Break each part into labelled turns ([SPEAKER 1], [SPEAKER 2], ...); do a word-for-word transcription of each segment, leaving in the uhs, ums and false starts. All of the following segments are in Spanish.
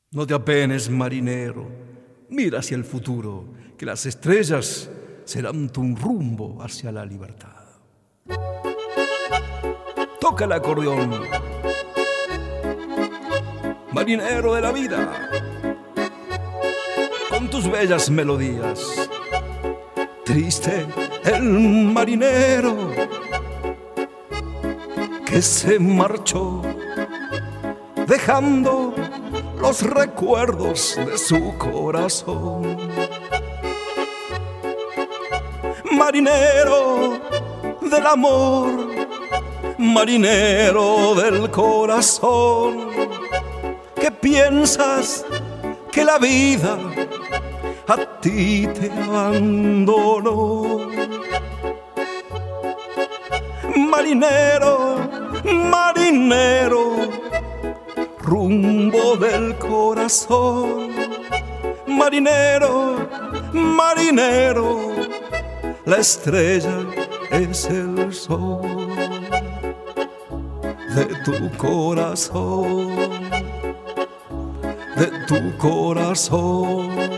[SPEAKER 1] No te apenes, marinero, mira hacia el futuro, que las estrellas serán tu rumbo hacia la libertad. Toca el acordeón, marinero de la vida, con tus bellas melodías. Triste el marinero que se marchó, dejando los recuerdos de su corazón. Marinero del amor, marinero del corazón, que piensas que la vida a ti te abandonó. Marinero, marinero, rumbo del corazón. Marinero, marinero, la estrella es el sol de tu corazón, de tu corazón.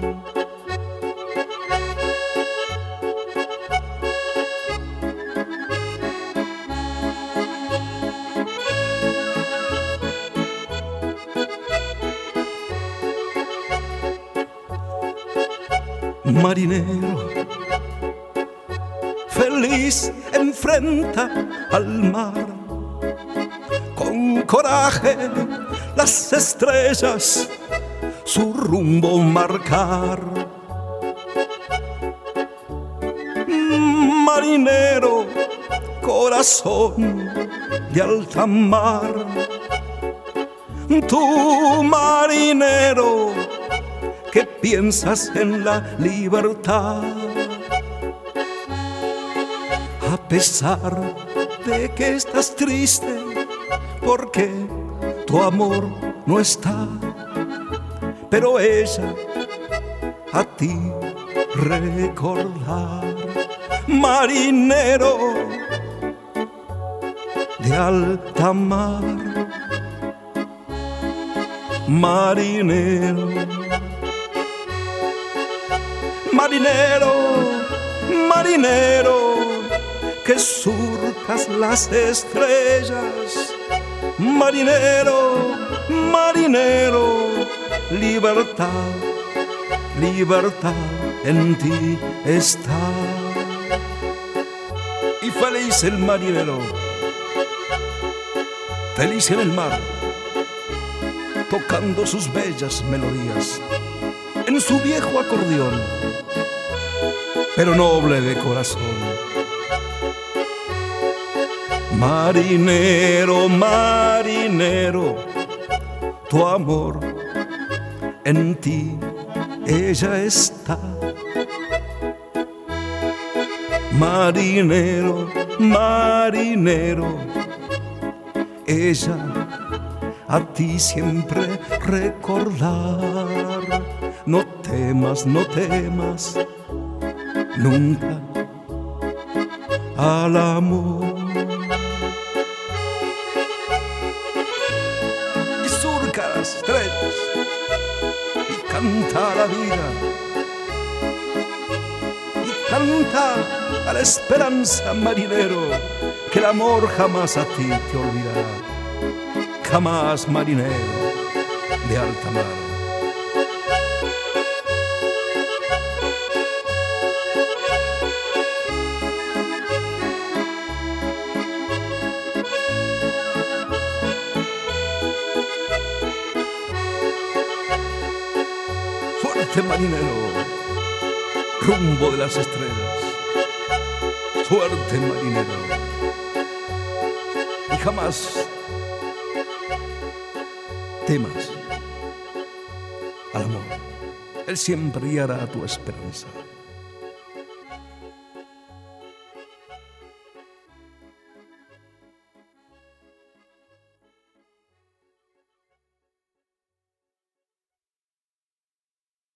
[SPEAKER 1] Marinero, feliz enfrenta al mar, con coraje las estrellas su rumbo marcar. Marinero, corazón de alta mar, tú marinero que piensas en la libertad, a pesar de que estás triste porque tu amor no está, pero ella a ti recordar. Marinero de alta mar, marinero, marinero, marinero, que surcas las estrellas. Marinero, marinero, libertad, libertad en ti está. Y feliz el marinero, feliz en el mar, tocando sus bellas melodías en su viejo acordeón, pero noble de corazón. Marinero, marinero, tu amor en ti ella está. Marinero, marinero, ella a ti siempre recordar. No temas, no temas nunca al amor. Y surca las estrellas y canta la vida, y canta a la esperanza, marinero, que el amor jamás a ti te olvidará. Jamás, marinero de alta mar. Suerte, marinero, rumbo de las estrellas. Suerte, marinero, y jamás temas al amor. Él siempre guiará tu esperanza.